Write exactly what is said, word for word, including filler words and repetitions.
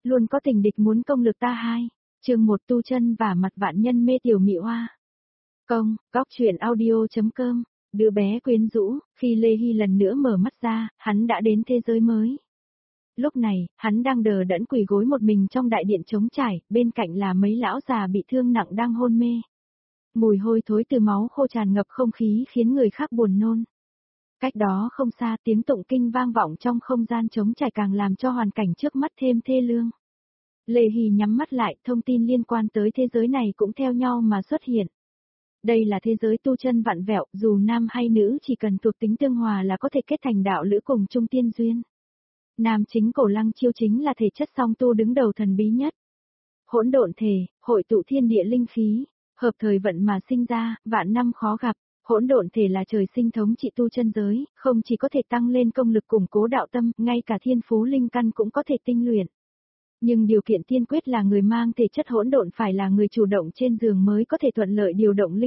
luôn có tình địch muốn công lược ta hai. Chương một tu chân và mặt vạn nhân mê tiểu mị hoa. Công, góc truyện audio.com, đứa bé quyến rũ, khi Lê Hy lần nữa mở mắt ra, hắn đã đến thế giới mới. Lúc này, hắn đang đờ đẫn quỳ gối một mình trong đại điện trống trải, bên cạnh là mấy lão già bị thương nặng đang hôn mê. Mùi hôi thối từ máu khô tràn ngập không khí khiến người khác buồn nôn. Cách đó không xa tiếng tụng kinh vang vọng trong không gian trống trải càng làm cho hoàn cảnh trước mắt thêm thê lương. Lê Hy nhắm mắt lại, thông tin liên quan tới thế giới này cũng theo nhau mà xuất hiện. Đây là thế giới tu chân vặn vẹo, dù nam hay nữ chỉ cần thuộc tính tương hòa là có thể kết thành đạo lữ cùng chung tiên duyên. Nam chính Cổ Lăng Chiêu chính là thể chất song tu đứng đầu thần bí nhất. Hỗn độn thể, hội tụ thiên địa linh khí, hợp thời vận mà sinh ra, vạn năm khó gặp. Hỗn độn thể là trời sinh thống trị tu chân giới, không chỉ có thể tăng lên công lực củng cố đạo tâm, ngay cả thiên phú linh căn cũng có thể tinh luyện. Nhưng điều kiện tiên quyết là người mang thể chất hỗn độn phải là người chủ động trên giường mới có thể thuận lợi điều động linh